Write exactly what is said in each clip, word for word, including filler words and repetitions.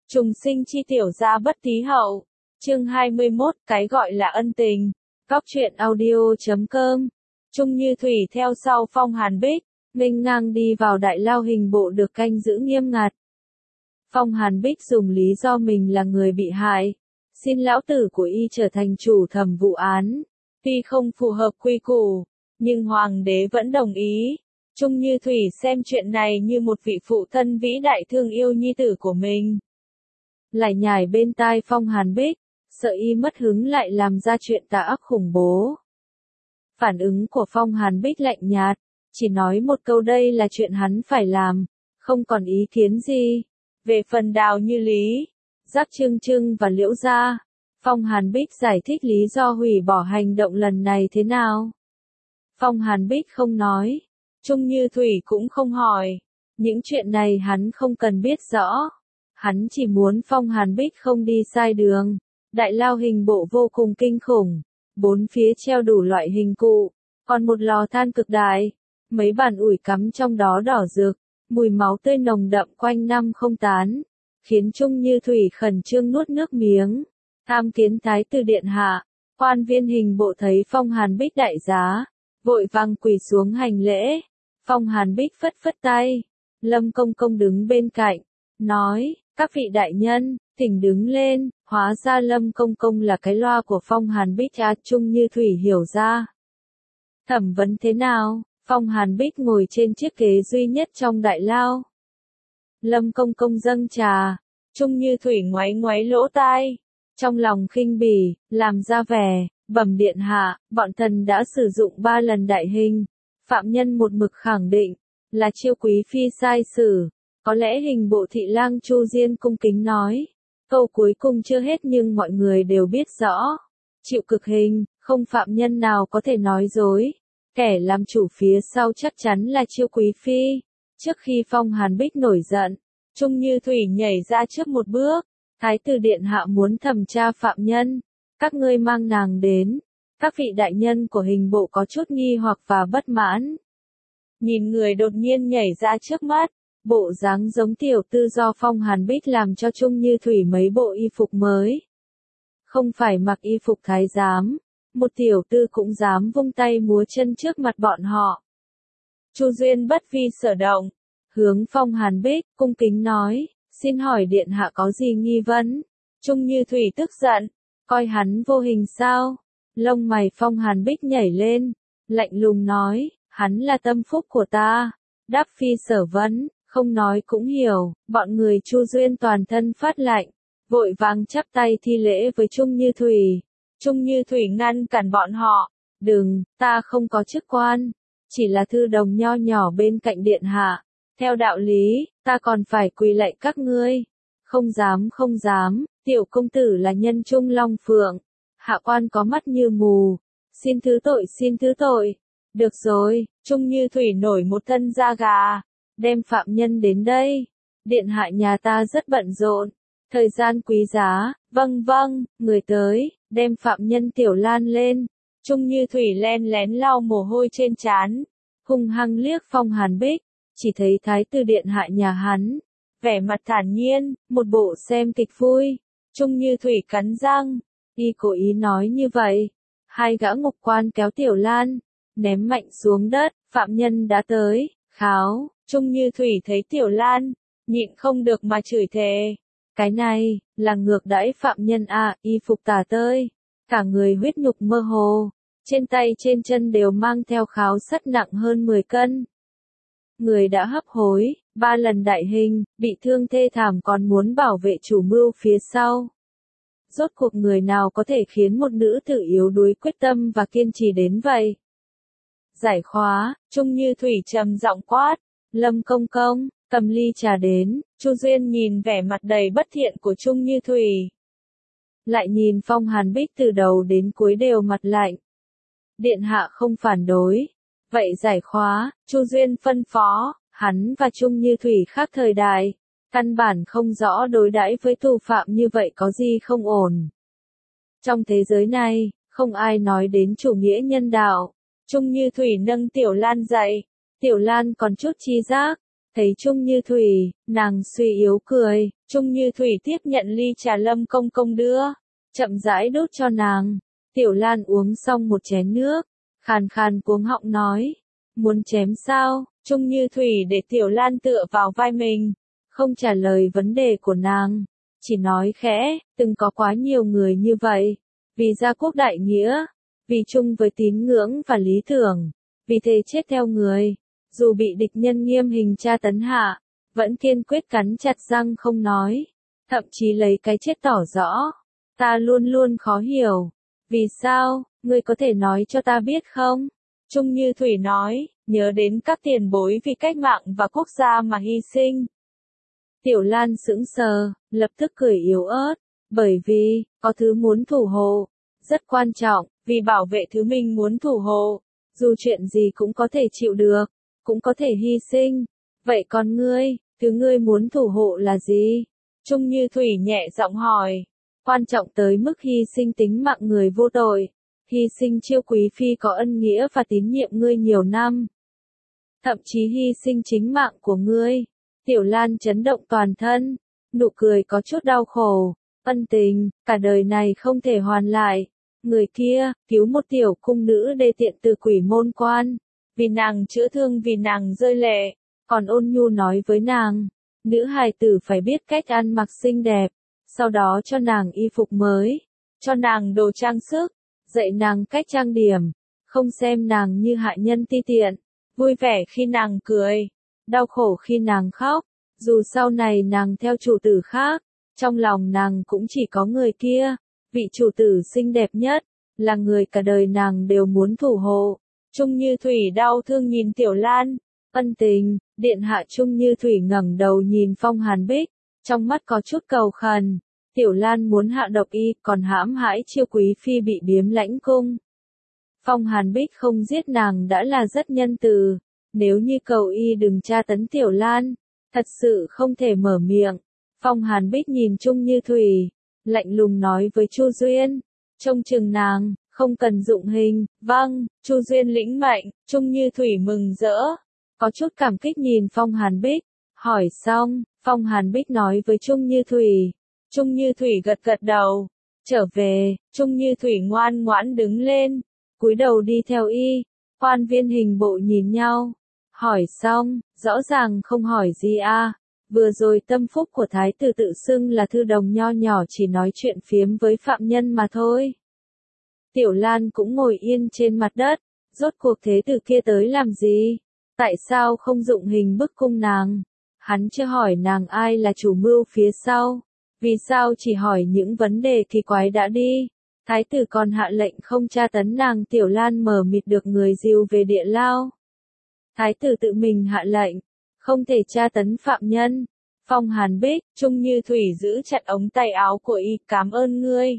Trùng sinh chi tiểu gia bất tí hậu. Chương hai mươi mốt, cái gọi là ân tình. Góc truyện audio chấm com. Trung Như Thủy theo sau Phong Hàn Bích, nghênh ngang đi vào đại lao hình bộ được canh giữ nghiêm ngặt. Phong Hàn Bích dùng lý do mình là người bị hại, xin lão tử của y trở thành chủ thẩm vụ án. Tuy không phù hợp quy củ, nhưng hoàng đế vẫn đồng ý. Trung Như Thủy xem chuyện này như một vị phụ thân vĩ đại thương yêu nhi tử của mình. Lại nhải bên tai Phong Hàn Bích, sợ y mất hứng lại làm ra chuyện tà ác khủng bố. Phản ứng của Phong Hàn Bích lạnh nhạt, chỉ nói một câu đây là chuyện hắn phải làm, không còn ý kiến gì. Về phần Đào Như Lý, Giác Trưng Trưng và Liễu Gia, Phong Hàn Bích giải thích lý do hủy bỏ hành động lần này thế nào. Phong Hàn Bích không nói, Trung Như Thủy cũng không hỏi, những chuyện này hắn không cần biết rõ. Hắn chỉ muốn Phong Hàn Bích không đi sai đường. Đại lao hình bộ vô cùng kinh khủng, bốn phía treo đủ loại hình cụ, còn một lò than cực đại, mấy bàn ủi cắm trong đó đỏ rực, mùi máu tươi nồng đậm quanh năm không tán, khiến Trung Như Thủy khẩn trương nuốt nước miếng. Tham kiến thái tử điện hạ, quan viên hình bộ thấy Phong Hàn Bích đại giá, vội vàng quỳ xuống hành lễ. Phong Hàn Bích phất phất tay, Lâm Công Công đứng bên cạnh, nói, các vị đại nhân, thỉnh đứng lên. Hóa ra Lâm Công Công là cái loa của Phong Hàn Bích à, Trung Như Thủy hiểu ra. Thẩm vấn thế nào? Phong Hàn Bích ngồi trên chiếc ghế duy nhất trong đại lao. Lâm Công Công dâng trà, Trung Như Thủy ngoáy ngoáy lỗ tai, trong lòng khinh bỉ, làm ra vẻ, bẩm điện hạ, bọn thần đã sử dụng ba lần đại hình. Phạm nhân một mực khẳng định, là Chiêu Quý Phi sai xử, có lẽ hình bộ thị lang Chu Diên cung kính nói. Câu cuối cùng chưa hết nhưng mọi người đều biết rõ. Chịu cực hình, không phạm nhân nào có thể nói dối. Kẻ làm chủ phía sau chắc chắn là Chiêu Quý Phi. Trước khi Phong Hàn Bích nổi giận, Trung Như Thủy nhảy ra trước một bước. Thái tử điện hạ muốn thẩm tra phạm nhân. Các ngươi mang nàng đến. Các vị đại nhân của hình bộ có chút nghi hoặc và bất mãn. Nhìn người đột nhiên nhảy ra trước mắt. Bộ dáng giống tiểu tư do Phong Hàn Bích làm cho Trung Như Thủy mấy bộ y phục mới. Không phải mặc y phục thái giám, một tiểu tư cũng dám vung tay múa chân trước mặt bọn họ. Chu Duyên bất vi sở động, hướng Phong Hàn Bích, cung kính nói, xin hỏi điện hạ có gì nghi vấn? Trung Như Thủy tức giận, coi hắn vô hình sao? Lông mày Phong Hàn Bích nhảy lên, lạnh lùng nói, hắn là tâm phúc của ta. Đáp phi sở vấn. Không nói cũng hiểu, bọn người Chu Duyên toàn thân phát lạnh, vội vàng chắp tay thi lễ với Trung Như Thủy. Trung Như Thủy ngăn cản bọn họ, đừng, ta không có chức quan, chỉ là thư đồng nho nhỏ bên cạnh điện hạ. Theo đạo lý, ta còn phải quỳ lạy các ngươi. Không dám không dám, tiểu công tử là nhân trung long phượng, hạ quan có mắt như mù, xin thứ tội xin thứ tội. Được rồi, Trung Như Thủy nổi một thân da gà. Đem phạm nhân đến đây. Điện hạ nhà ta rất bận rộn. Thời gian quý giá. Vâng vâng, người tới, đem phạm nhân Tiểu Lan lên. Trung Như Thủy len lén lau mồ hôi trên trán. Hung hăng liếc Phong Hàn Bích. Chỉ thấy thái tử điện hạ nhà hắn. Vẻ mặt thản nhiên, một bộ xem kịch vui. Trung Như Thủy cắn răng. Y cố ý nói như vậy. Hai gã ngục quan kéo Tiểu Lan. Ném mạnh xuống đất. Phạm nhân đã tới. Kháo. Trung Như Thủy thấy Tiểu Lan, nhịn không được mà chửi thề. Cái này, là ngược đãi phạm nhân à, y phục tả tơi. Cả người huyết nhục mơ hồ. Trên tay trên chân đều mang theo kháo sắt nặng hơn mười cân. Người đã hấp hối, ba lần đại hình, bị thương thê thảm còn muốn bảo vệ chủ mưu phía sau. Rốt cuộc người nào có thể khiến một nữ tử yếu đuối quyết tâm và kiên trì đến vậy? Giải khóa, Trung Như Thủy trầm giọng quát. Lâm Công Công, cầm ly trà đến. Chu Duyên nhìn vẻ mặt đầy bất thiện của Trung Như Thủy. Lại nhìn Phong Hàn Bích từ đầu đến cuối đều mặt lạnh. Điện hạ không phản đối. Vậy giải khóa, Chu Duyên phân phó, hắn và Trung Như Thủy khác thời đại. Căn bản không rõ đối đãi với tù phạm như vậy có gì không ổn. Trong thế giới này, không ai nói đến chủ nghĩa nhân đạo. Trung Như Thủy nâng Tiểu Lan dậy. Tiểu Lan còn chút chi giác, thấy Trung Như Thủy, nàng suy yếu cười, Trung Như Thủy tiếp nhận ly trà Lâm Công Công đưa, chậm rãi đút cho nàng. Tiểu Lan uống xong một chén nước, khàn khàn cuống họng nói, muốn chém sao? Trung Như Thủy để Tiểu Lan tựa vào vai mình, không trả lời vấn đề của nàng, chỉ nói khẽ, từng có quá nhiều người như vậy, vì gia quốc đại nghĩa, vì chung với tín ngưỡng và lý tưởng, vì thế chết theo người, dù bị địch nhân nghiêm hình tra tấn hạ, vẫn kiên quyết cắn chặt răng không nói, thậm chí lấy cái chết tỏ rõ. Ta luôn luôn khó hiểu. Vì sao, ngươi có thể nói cho ta biết không? Trung Như Thủy nói, nhớ đến các tiền bối vì cách mạng và quốc gia mà hy sinh. Tiểu Lan sững sờ, lập tức cười yếu ớt, bởi vì, có thứ muốn thủ hộ, rất quan trọng, vì bảo vệ thứ mình muốn thủ hộ, dù chuyện gì cũng có thể chịu được, cũng có thể hy sinh. Vậy còn ngươi, thứ ngươi muốn thủ hộ là gì? Trung Như Thủy nhẹ giọng hỏi, quan trọng tới mức hy sinh tính mạng người vô tội, hy sinh Chiêu Quý Phi có ân nghĩa và tín nhiệm ngươi nhiều năm. Thậm chí hy sinh chính mạng của ngươi. Tiểu Lan chấn động toàn thân, nụ cười có chút đau khổ, ân tình, cả đời này không thể hoàn lại. Người kia, cứu một tiểu cung nữ đê tiện từ quỷ môn quan, vì nàng chữa thương vì nàng rơi lệ, còn ôn nhu nói với nàng, nữ hài tử phải biết cách ăn mặc xinh đẹp, sau đó cho nàng y phục mới, cho nàng đồ trang sức, dạy nàng cách trang điểm, không xem nàng như hạ nhân ti tiện, vui vẻ khi nàng cười, đau khổ khi nàng khóc, dù sau này nàng theo chủ tử khác, trong lòng nàng cũng chỉ có người kia, vị chủ tử xinh đẹp nhất, là người cả đời nàng đều muốn thủ hộ. Trung Như Thủy đau thương nhìn Tiểu Lan, ân tình, điện hạ. Trung Như Thủy ngẩng đầu nhìn Phong Hàn Bích, trong mắt có chút cầu khẩn. Tiểu Lan muốn hạ độc y, còn hãm hại Chiêu Quý Phi bị biếm lãnh cung. Phong Hàn Bích không giết nàng đã là rất nhân từ, nếu như cầu y đừng tra tấn Tiểu Lan, thật sự không thể mở miệng. Phong Hàn Bích nhìn Trung Như Thủy, lạnh lùng nói với Chu Duyên, trông chừng nàng, không cần dụng hình. Vâng, Chu Duyên lĩnh mệnh. Trung Như Thủy mừng rỡ, có chút cảm kích nhìn Phong Hàn Bích, hỏi xong, Phong Hàn Bích nói với Trung Như Thủy. Trung Như Thủy gật gật đầu, trở về. Trung Như Thủy ngoan ngoãn đứng lên, cúi đầu đi theo y. Quan viên hình bộ nhìn nhau, hỏi xong, rõ ràng không hỏi gì a. Vừa rồi tâm phúc của thái tử tự xưng là thư đồng nho nhỏ chỉ nói chuyện phiếm với phạm nhân mà thôi. Tiểu Lan cũng ngồi yên trên mặt đất, rốt cuộc thế tử kia tới làm gì? Tại sao không dụng hình bức cung nàng? Hắn chưa hỏi nàng ai là chủ mưu phía sau. Vì sao chỉ hỏi những vấn đề kỳ quái đã đi? Thái tử còn hạ lệnh không tra tấn nàng. Tiểu Lan mờ mịt được người dìu về địa lao. Thái tử tự mình hạ lệnh, không thể tra tấn phạm nhân. Phong Hàn Bích, Trung Như Thủy giữ chặt ống tay áo của y, cảm ơn ngươi.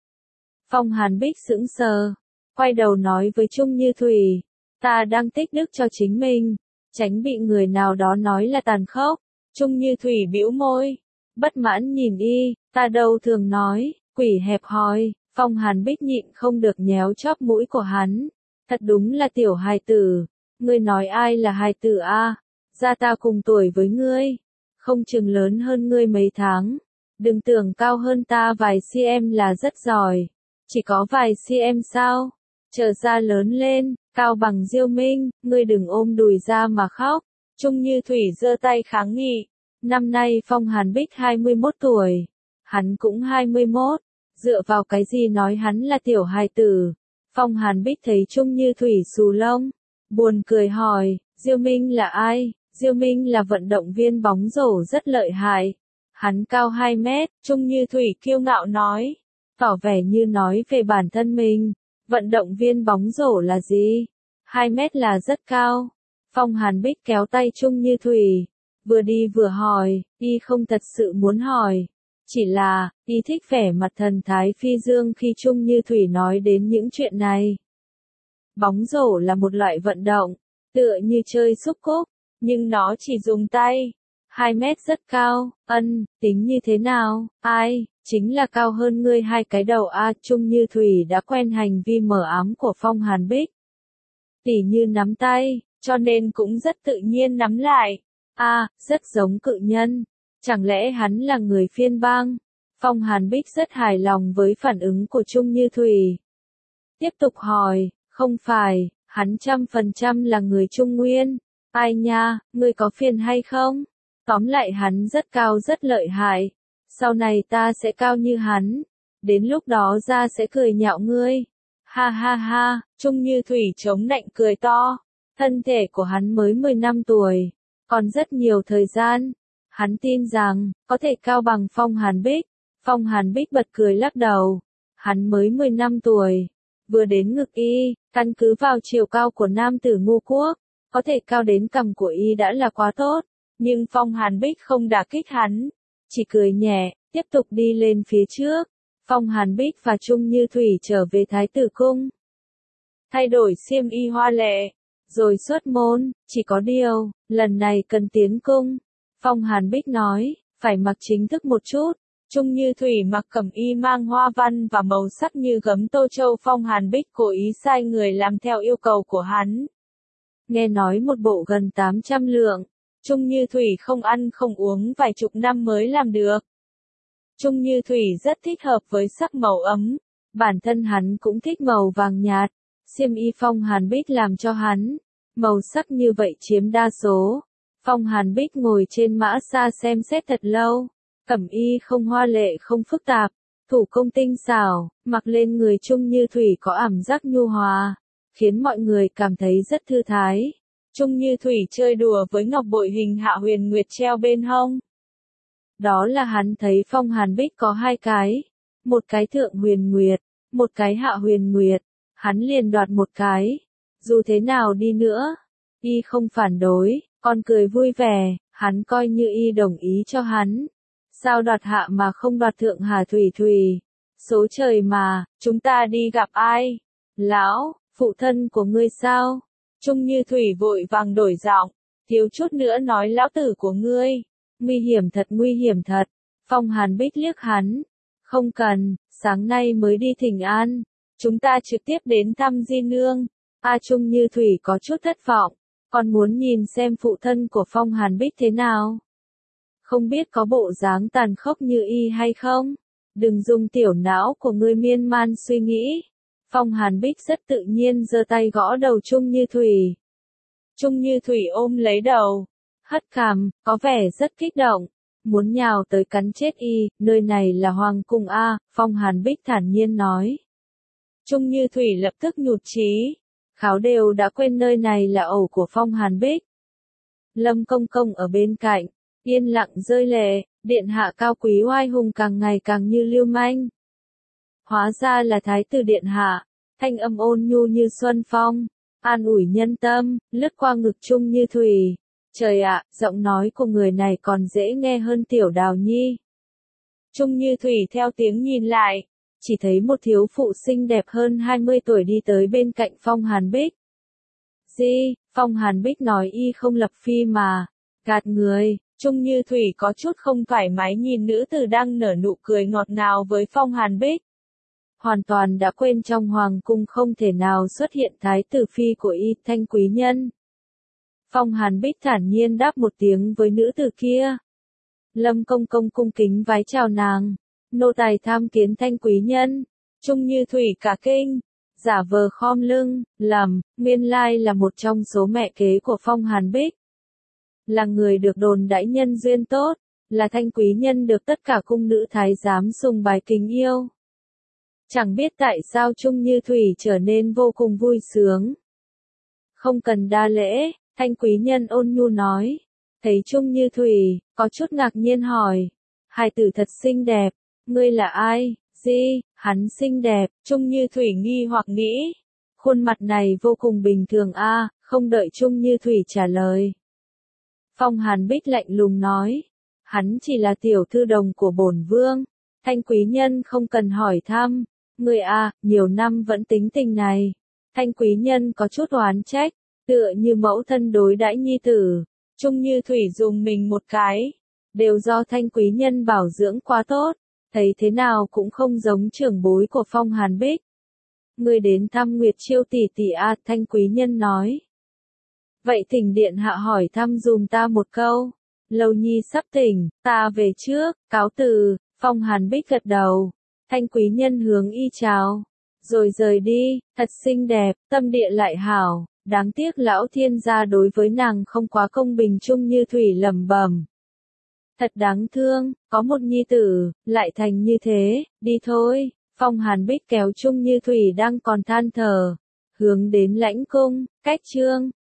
Phong Hàn Bích sững sờ, quay đầu nói với Trung Như Thủy, ta đang tích đức cho chính mình, tránh bị người nào đó nói là tàn khốc. Trung Như Thủy bĩu môi, bất mãn nhìn y, ta đâu thường nói, quỷ hẹp hòi. Phong Hàn Bích nhịn không được nhéo chóp mũi của hắn, thật đúng là tiểu hài tử. Ngươi nói ai là hài tử a? Gia ta cùng tuổi với ngươi, không chừng lớn hơn ngươi mấy tháng, đừng tưởng cao hơn ta vài cm là rất giỏi, chỉ có vài cm sao? Chờ ra lớn lên, cao bằng Diêu Minh, ngươi đừng ôm đùi ra mà khóc. Trung Như Thủy giơ tay kháng nghị, năm nay Phong Hàn Bích hai mươi mốt tuổi, hắn cũng hai mươi mốt, dựa vào cái gì nói hắn là tiểu hài tử? Phong Hàn Bích thấy Trung Như Thủy xù lông, buồn cười hỏi, Diêu Minh là ai? Diêu Minh là vận động viên bóng rổ rất lợi hại. Hắn cao hai mét, Trung Như Thủy kiêu ngạo nói, tỏ vẻ như nói về bản thân mình. Vận động viên bóng rổ là gì? hai mét là rất cao. Phong Hàn Bích kéo tay Trung Như Thủy, vừa đi vừa hỏi, y không thật sự muốn hỏi. Chỉ là, y thích vẻ mặt thần thái phi dương khi Trung Như Thủy nói đến những chuyện này. Bóng rổ là một loại vận động, tựa như chơi xúc cúc, nhưng nó chỉ dùng tay. hai mét rất cao, ân, tính như thế nào, ai, chính là cao hơn ngươi hai cái đầu a. Trung Như Thủy đã quen hành vi mờ ám của Phong Hàn Bích. Tỉ như nắm tay, cho nên cũng rất tự nhiên nắm lại. A, rất giống cự nhân. Chẳng lẽ hắn là người phiên bang? Phong Hàn Bích rất hài lòng với phản ứng của Trung Như Thủy. Tiếp tục hỏi, không phải, hắn trăm phần trăm là người Trung Nguyên. Ai nha, ngươi có phiền hay không? Tóm lại hắn rất cao rất lợi hại. Sau này ta sẽ cao như hắn. Đến lúc đó ra sẽ cười nhạo ngươi. Ha ha ha, Trung Như Thủy chống nạnh cười to. Thân thể của hắn mới mười lăm tuổi. Còn rất nhiều thời gian. Hắn tin rằng, có thể cao bằng Phong Hàn Bích. Phong Hàn Bích bật cười lắc đầu. Hắn mới mười lăm tuổi. Vừa đến ngực y, căn cứ vào chiều cao của nam tử Ngô Quốc. Có thể cao đến cằm của y đã là quá tốt. Nhưng Phong Hàn Bích không đả kích hắn. Chỉ cười nhẹ, tiếp tục đi lên phía trước. Phong Hàn Bích và Trung Như Thủy trở về Thái tử cung. Thay đổi xiêm y hoa lệ. Rồi xuất môn, chỉ có điều, lần này cần tiến cung. Phong Hàn Bích nói, phải mặc chính thức một chút. Trung Như Thủy mặc cẩm y mang hoa văn và màu sắc như gấm tô châu. Phong Hàn Bích cố ý sai người làm theo yêu cầu của hắn. Nghe nói một bộ gần tám trăm lượng. Trung Như Thủy không ăn không uống vài chục năm mới làm được. Trung Như Thủy rất thích hợp với sắc màu ấm. Bản thân hắn cũng thích màu vàng nhạt. Xiêm y Phong Hàn Bích làm cho hắn. Màu sắc như vậy chiếm đa số. Phong Hàn Bích ngồi trên mã xa xem xét thật lâu. Cẩm y không hoa lệ không phức tạp. Thủ công tinh xảo, mặc lên người Trung Như Thủy có ảm giác nhu hòa. Khiến mọi người cảm thấy rất thư thái. Trung Như Thủy chơi đùa với ngọc bội hình Hạ Huyền Nguyệt treo bên hông. Đó là hắn thấy Phong Hàn Bích có hai cái. Một cái Thượng Huyền Nguyệt, một cái Hạ Huyền Nguyệt. Hắn liền đoạt một cái. Dù thế nào đi nữa, y không phản đối, còn cười vui vẻ, hắn coi như y đồng ý cho hắn. Sao đoạt hạ mà không đoạt thượng hả Thủy Thủy? Số trời mà, chúng ta đi gặp ai? Lão, phụ thân của ngươi sao? Trung Như Thủy vội vàng đổi giọng, thiếu chút nữa nói lão tử của ngươi. Nguy hiểm thật nguy hiểm thật. Phong Hàn Bích liếc hắn. Không cần, sáng nay mới đi thỉnh an. Chúng ta trực tiếp đến thăm Di Nương. A Trung Như Thủy có chút thất vọng. Còn muốn nhìn xem phụ thân của Phong Hàn Bích thế nào. Không biết có bộ dáng tàn khốc như y hay không? Đừng dùng tiểu não của ngươi miên man suy nghĩ. Phong Hàn Bích rất tự nhiên giơ tay gõ đầu Trung Như Thủy. Trung Như Thủy ôm lấy đầu. Hất cằm, có vẻ rất kích động. Muốn nhào tới cắn chết y, nơi này là Hoàng cung A, Phong Hàn Bích thản nhiên nói. Trung Như Thủy lập tức nhụt chí. Kháo đều đã quên nơi này là ổ của Phong Hàn Bích. Lâm Công Công ở bên cạnh, yên lặng rơi lệ, điện hạ cao quý oai hùng càng ngày càng như lưu manh. Hóa ra là thái tử điện hạ, thanh âm ôn nhu như xuân phong, an ủi nhân tâm, lướt qua ngực Trung Như Thủy. Trời ạ, giọng nói của người này còn dễ nghe hơn Tiểu Đào Nhi. Trung Như Thủy theo tiếng nhìn lại, chỉ thấy một thiếu phụ xinh đẹp hơn hai mươi tuổi đi tới bên cạnh Phong Hàn Bích. Di, Phong Hàn Bích nói y không lập phi mà, gạt người. Trung Như Thủy có chút không thoải mái nhìn nữ tử đang nở nụ cười ngọt ngào với Phong Hàn Bích. Hoàn toàn đã quên trong hoàng cung không thể nào xuất hiện thái tử phi của y, Thanh quý nhân. Phong Hàn Bích thản nhiên đáp một tiếng với nữ tử kia. Lâm Công Công cung kính vái chào nàng. Nô tài tham kiến Thanh quý nhân. Trung Như Thủy cả kinh, giả vờ khom lưng, lầm, nguyên lai là một trong số mẹ kế của Phong Hàn Bích. Là người được đồn đãi nhân duyên tốt, là Thanh quý nhân được tất cả cung nữ thái giám sùng bái kính yêu. Chẳng biết tại sao Trung Như Thủy trở nên vô cùng vui sướng. Không cần đa lễ, Thanh quý nhân ôn nhu nói. Thấy Trung Như Thủy, có chút ngạc nhiên hỏi. Hài tử thật xinh đẹp, ngươi là ai? Di, hắn xinh đẹp, Trung Như Thủy nghi hoặc nghĩ. Khuôn mặt này vô cùng bình thường a, à, không đợi Trung Như Thủy trả lời. Phong Hàn Bích lạnh lùng nói. Hắn chỉ là tiểu thư đồng của bổn vương. Thanh quý nhân không cần hỏi thăm. Ngươi a, à, nhiều năm vẫn tính tình này. Thanh quý nhân có chút oán trách, tựa như mẫu thân đối đãi nhi tử. Trung Như Thủy dùng mình một cái. Đều do Thanh quý nhân bảo dưỡng quá tốt. Thấy thế nào cũng không giống trưởng bối của Phong Hàn Bích. Ngươi đến thăm Nguyệt Chiêu tỷ tỷ a, à, Thanh quý nhân nói. Vậy thỉnh điện hạ hỏi thăm dùm ta một câu. Lâu Nhi sắp tỉnh, ta về trước, cáo từ. Phong Hàn Bích gật đầu. Thanh quý nhân hướng y chào. Rồi rời đi, thật xinh đẹp, tâm địa lại hảo. Đáng tiếc lão thiên gia đối với nàng không quá công bình. Chung Như Thủy lẩm bẩm. Thật đáng thương, có một nhi tử, lại thành như thế, đi thôi. Phong Hàn Bích kéo Chung Như Thủy đang còn than thở, hướng đến lãnh cung, cách chương.